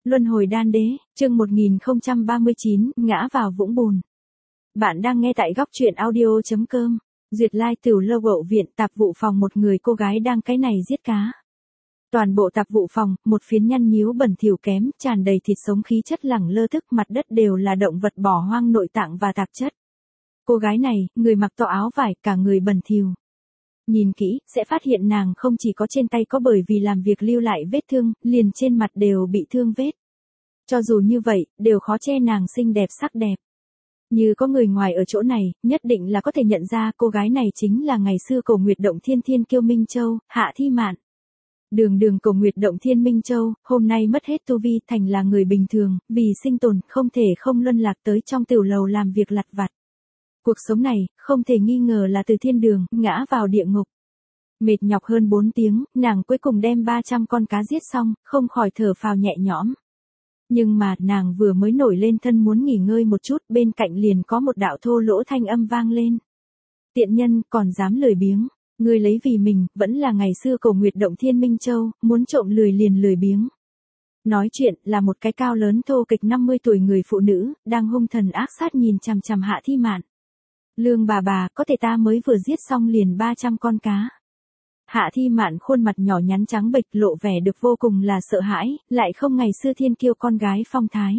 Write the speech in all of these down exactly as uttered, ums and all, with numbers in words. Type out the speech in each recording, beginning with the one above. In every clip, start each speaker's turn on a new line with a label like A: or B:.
A: Luân hồi đan đế, chương một nghìn không trăm ba mươi chín, ngã vào vũng bùn. Bạn đang nghe tại góc truyện audio chấm com. Duyệt Lai Tửu Lâu Hậu viện tạp vụ phòng, một người cô gái đang cái này giết cá. Toàn bộ tạp vụ phòng, một phiến nhăn nhíu bẩn thỉu kém, tràn đầy thịt sống khí chất lẳng lơ, tức mặt đất đều là động vật bỏ hoang nội tạng và tạp chất. Cô gái này, người mặc to áo vải, cả người bẩn thỉu. Nhìn kỹ, sẽ phát hiện nàng không chỉ có trên tay có bởi vì làm việc lưu lại vết thương, liền trên mặt đều bị thương vết. Cho dù như vậy, đều khó che nàng xinh đẹp sắc đẹp. Như có người ngoài ở chỗ này, nhất định là có thể nhận ra cô gái này chính là ngày xưa Cổ Nguyệt Động Thiên Thiên Kiêu Minh Châu, Hạ Thi Mạn. Đường đường Cổ Nguyệt Động Thiên Minh Châu, hôm nay mất hết tu vi, thành là người bình thường, vì sinh tồn, không thể không luân lạc tới trong tiểu lầu làm việc lặt vặt. Cuộc sống này, không thể nghi ngờ là từ thiên đường, ngã vào địa ngục. Mệt nhọc hơn bốn tiếng, nàng cuối cùng đem ba trăm con cá giết xong, không khỏi thở phào nhẹ nhõm. Nhưng mà, nàng vừa mới nổi lên thân muốn nghỉ ngơi một chút, bên cạnh liền có một đạo thô lỗ thanh âm vang lên. Tiện nhân, còn dám lười biếng. Ngươi lấy vì mình, vẫn là ngày xưa Cổ Nguyệt Động Thiên Minh Châu, muốn trộm lười liền lười biếng. Nói chuyện, là một cái cao lớn thô kịch năm mươi tuổi người phụ nữ, đang hung thần ác sát nhìn chằm chằm Hạ Thi Mạn. Lương bà bà, có thể ta mới vừa giết xong liền ba trăm con cá. Hạ Thi Mạn khuôn mặt nhỏ nhắn trắng bệch, lộ vẻ được vô cùng là sợ hãi, lại không ngày xưa thiên kiêu con gái phong thái.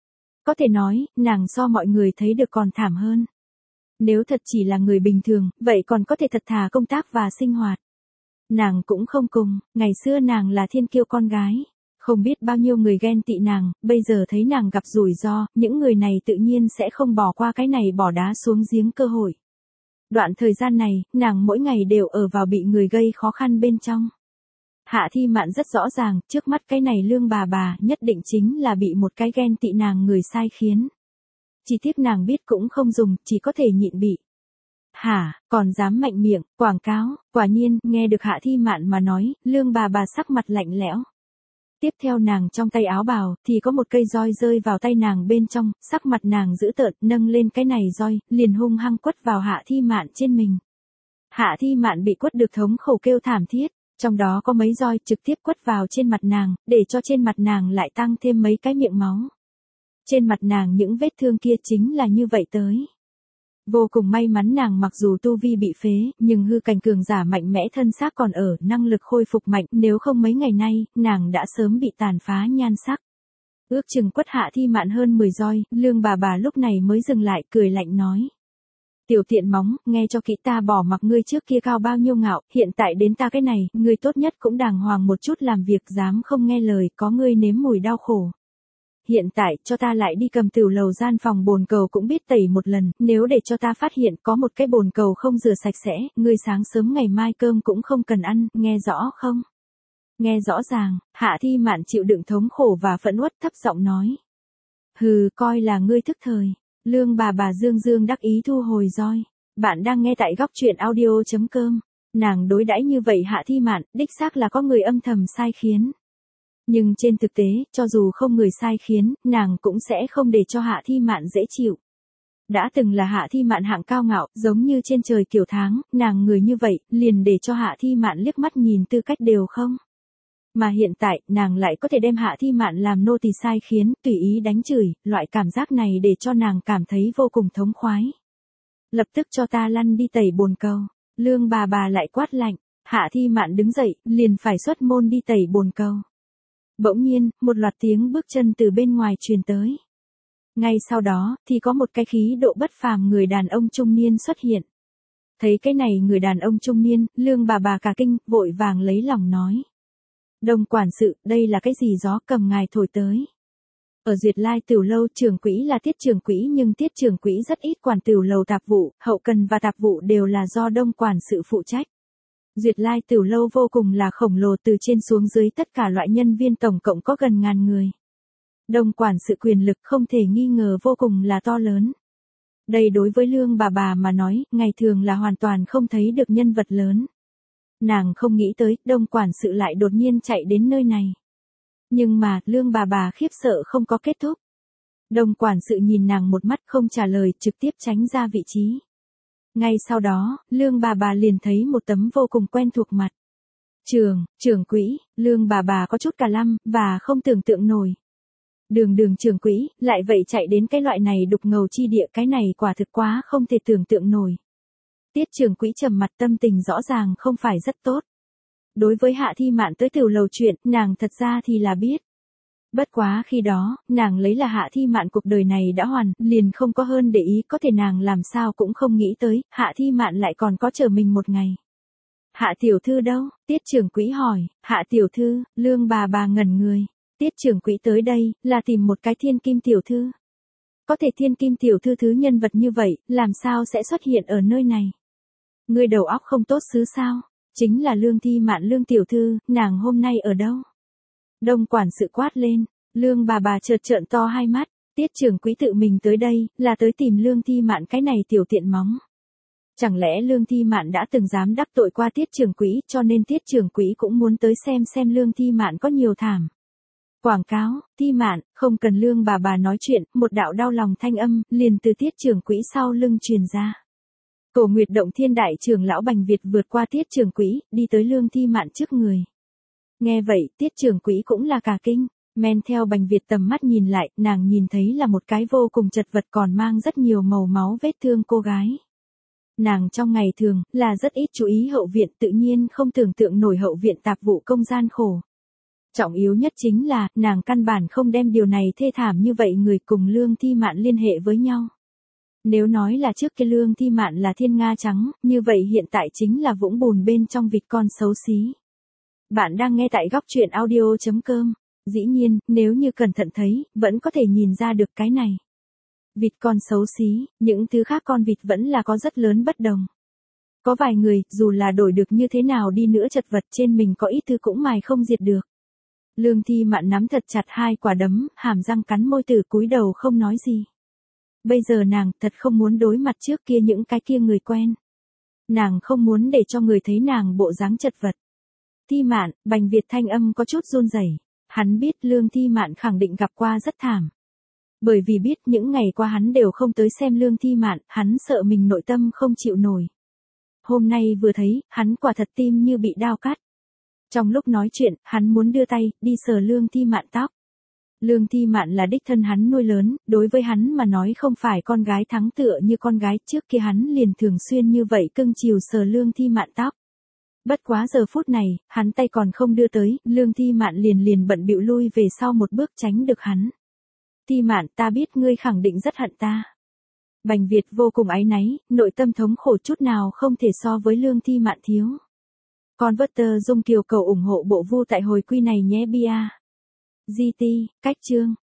A: Có thể nói, nàng so mọi người thấy được còn thảm hơn. Nếu thật chỉ là người bình thường, vậy còn có thể thật thà công tác và sinh hoạt. Nàng cũng không cùng, ngày xưa nàng là thiên kiêu con gái. Không biết bao nhiêu người ghen tị nàng, bây giờ thấy nàng gặp rủi ro, những người này tự nhiên sẽ không bỏ qua cái này bỏ đá xuống giếng cơ hội. Đoạn thời gian này, nàng mỗi ngày đều ở vào bị người gây khó khăn bên trong. Hạ Thi Mạn rất rõ ràng, trước mắt cái này lương bà bà nhất định chính là bị một cái ghen tị nàng người sai khiến. Chỉ tiếc nàng biết cũng không dùng, chỉ có thể nhịn bị. Hả, còn dám mạnh miệng, quảng cáo, quả nhiên, nghe được Hạ Thi Mạn mà nói, lương bà bà sắc mặt lạnh lẽo. Tiếp theo nàng trong tay áo bào, thì có một cây roi rơi vào tay nàng bên trong, sắc mặt nàng dữ tợn, nâng lên cái này roi, liền hung hăng quất vào Hạ Thi Mạn trên mình. Hạ Thi Mạn bị quất được thống khổ kêu thảm thiết, trong đó có mấy roi trực tiếp quất vào trên mặt nàng, để cho trên mặt nàng lại tăng thêm mấy cái miệng máu. Trên mặt nàng những vết thương kia chính là như vậy tới. Vô cùng may mắn nàng mặc dù tu vi bị phế, nhưng hư cảnh cường giả mạnh mẽ thân xác còn ở, năng lực khôi phục mạnh, nếu không mấy ngày nay, nàng đã sớm bị tàn phá nhan sắc. Ước chừng quất Hạ Thi Mạn hơn mười roi, lương bà bà lúc này mới dừng lại, cười lạnh nói. Tiểu tiện móng, nghe cho kỹ, ta bỏ mặc ngươi trước kia cao bao nhiêu ngạo, hiện tại đến ta cái này, ngươi tốt nhất cũng đàng hoàng một chút làm việc, dám không nghe lời, có ngươi nếm mùi đau khổ. Hiện tại, cho ta lại đi cầm tiểu lầu gian phòng bồn cầu cũng biết tẩy một lần, nếu để cho ta phát hiện có một cái bồn cầu không rửa sạch sẽ, ngươi sáng sớm ngày mai cơm cũng không cần ăn, nghe rõ không? Nghe rõ ràng, Hạ Thi Mạn chịu đựng thống khổ và phẫn uất, thấp giọng nói. Hừ, coi là ngươi thức thời. Lương bà bà dương dương đắc ý thu hồi roi. Bạn đang nghe tại góc truyện audio chấm com. Nàng đối đãi như vậy Hạ Thi Mạn, đích xác là có người âm thầm sai khiến. Nhưng trên thực tế, cho dù không người sai khiến, nàng cũng sẽ không để cho Hạ Thi Mạn dễ chịu. Đã từng là Hạ Thi Mạn hạng cao ngạo, giống như trên trời kiểu tháng, nàng người như vậy, liền để cho Hạ Thi Mạn liếc mắt nhìn tư cách đều không. Mà hiện tại, nàng lại có thể đem Hạ Thi Mạn làm nô tỳ sai khiến, tùy ý đánh chửi, loại cảm giác này để cho nàng cảm thấy vô cùng thống khoái. Lập tức cho ta lăn đi tẩy bồn cầu. Lương bà bà lại quát lạnh, Hạ Thi Mạn đứng dậy, liền phải xuất môn đi tẩy bồn cầu. Bỗng nhiên, một loạt tiếng bước chân từ bên ngoài truyền tới. Ngay sau đó, thì có một cái khí độ bất phàm người đàn ông trung niên xuất hiện. Thấy cái này người đàn ông trung niên, lương bà bà cả kinh, vội vàng lấy lòng nói. Đồng quản sự, đây là cái gì gió cầm ngài thổi tới. Ở Duyệt Lai Tửu Lâu, trưởng quỹ là Tiết trưởng quỹ, nhưng Tiết trưởng quỹ rất ít quản tiểu lầu tạp vụ, hậu cần và tạp vụ đều là do Đông quản sự phụ trách. Duyệt Lai Tửu Lâu vô cùng là khổng lồ, từ trên xuống dưới tất cả loại nhân viên tổng cộng có gần ngàn người. Đông quản sự quyền lực không thể nghi ngờ vô cùng là to lớn. Đây đối với lương bà bà mà nói, ngày thường là hoàn toàn không thấy được nhân vật lớn. Nàng không nghĩ tới, đông quản sự lại đột nhiên chạy đến nơi này. Nhưng mà, lương bà bà khiếp sợ không có kết thúc. Đông quản sự nhìn nàng một mắt không trả lời, trực tiếp tránh ra vị trí. Ngay sau đó, lương bà bà liền thấy một tấm vô cùng quen thuộc mặt. Trường, trưởng quỹ, lương bà bà có chút cả lăm, và không tưởng tượng nổi. Đường đường trưởng quỹ, lại vậy chạy đến cái loại này đục ngầu chi địa, cái này quả thực quá không thể tưởng tượng nổi. Tiết trưởng quỹ trầm mặt, tâm tình rõ ràng không phải rất tốt. Đối với Hạ Thi Mạn tới tiểu lầu chuyện, nàng thật ra thì là biết. Bất quá khi đó, nàng lấy là Hạ Thi Mạn cuộc đời này đã hoàn, liền không có hơn để ý, có thể nàng làm sao cũng không nghĩ tới, Hạ Thi Mạn lại còn có chờ mình một ngày. Hạ tiểu thư đâu? Tiết trưởng quỹ hỏi. Hạ tiểu thư, Lương bà bà ngẩn người. Tiết trưởng quỹ tới đây, là tìm một cái thiên kim tiểu thư. Có thể thiên kim tiểu thư thứ nhân vật như vậy, làm sao sẽ xuất hiện ở nơi này? Ngươi đầu óc không tốt xứ sao? Chính là Lương Thi Mạn Lương tiểu thư, nàng hôm nay ở đâu? Đông quản sự quát lên, Lương bà bà chợt trợn to hai mắt, Tiết trưởng quỹ tự mình tới đây, là tới tìm Lương Thi Mạn cái này tiểu tiện móng. Chẳng lẽ Lương Thi Mạn đã từng dám đắc tội qua Tiết trưởng quỹ, cho nên Tiết trưởng quỹ cũng muốn tới xem xem Lương Thi Mạn có nhiều thảm. Quảng cáo, Thi Mạn, không cần Lương bà bà nói chuyện, một đạo đau lòng thanh âm, liền từ Tiết trưởng quỹ sau lưng truyền ra. Cổ Nguyệt Động Thiên đại trưởng lão Bành Việt vượt qua Tiết trưởng quỹ, đi tới Lương Thi Mạn trước người. Nghe vậy, Tiết trưởng quỹ cũng là cả kinh, men theo Bành Việt tầm mắt nhìn lại, nàng nhìn thấy là một cái vô cùng chật vật còn mang rất nhiều màu máu vết thương cô gái. Nàng trong ngày thường, là rất ít chú ý hậu viện, tự nhiên không tưởng tượng nổi hậu viện tạp vụ công gian khổ. Trọng yếu nhất chính là, nàng căn bản không đem điều này thê thảm như vậy người cùng Lương Thi Mạn liên hệ với nhau. Nếu nói là trước kia Lương Thi Mạn là thiên nga trắng, như vậy hiện tại chính là vũng bùn bên trong vịt con xấu xí. Bạn đang nghe tại góc truyện audio chấm com. Dĩ nhiên, nếu như cẩn thận thấy, vẫn có thể nhìn ra được cái này. Vịt con xấu xí, những thứ khác con vịt vẫn là có rất lớn bất đồng. Có vài người, dù là đổi được như thế nào đi nữa chật vật trên mình có ít thứ cũng mài không diệt được. Lương Thi Mạn nắm thật chặt hai quả đấm, hàm răng cắn môi từ cúi đầu không nói gì. Bây giờ nàng thật không muốn đối mặt trước kia những cái kia người quen. Nàng không muốn để cho người thấy nàng bộ dáng chật vật. Thi Mạn, Bành Việt thanh âm có chút run rẩy. Hắn biết Lương Thi Mạn khẳng định gặp qua rất thảm. Bởi vì biết những ngày qua hắn đều không tới xem Lương Thi Mạn, hắn sợ mình nội tâm không chịu nổi. Hôm nay vừa thấy, hắn quả thật tim như bị đao cắt. Trong lúc nói chuyện, hắn muốn đưa tay, đi sờ Lương Thi Mạn tóc. Lương Thi Mạn là đích thân hắn nuôi lớn, đối với hắn mà nói không phải con gái thắng tựa như con gái, trước kia hắn liền thường xuyên như vậy cưng chiều sờ Lương Thi Mạn tóc. Bất quá giờ phút này, hắn tay còn không đưa tới, Lương Thi Mạn liền liền bận bịu lui về sau một bước tránh được hắn. Thi Mạn, ta biết ngươi khẳng định rất hận ta. Bành Việt vô cùng áy náy, nội tâm thống khổ chút nào không thể so với Lương Thi Mạn thiếu. Converter Dung Kiều cầu ủng hộ bộ Vu tại hồi quy này nhé bia. giê tê, cách chương.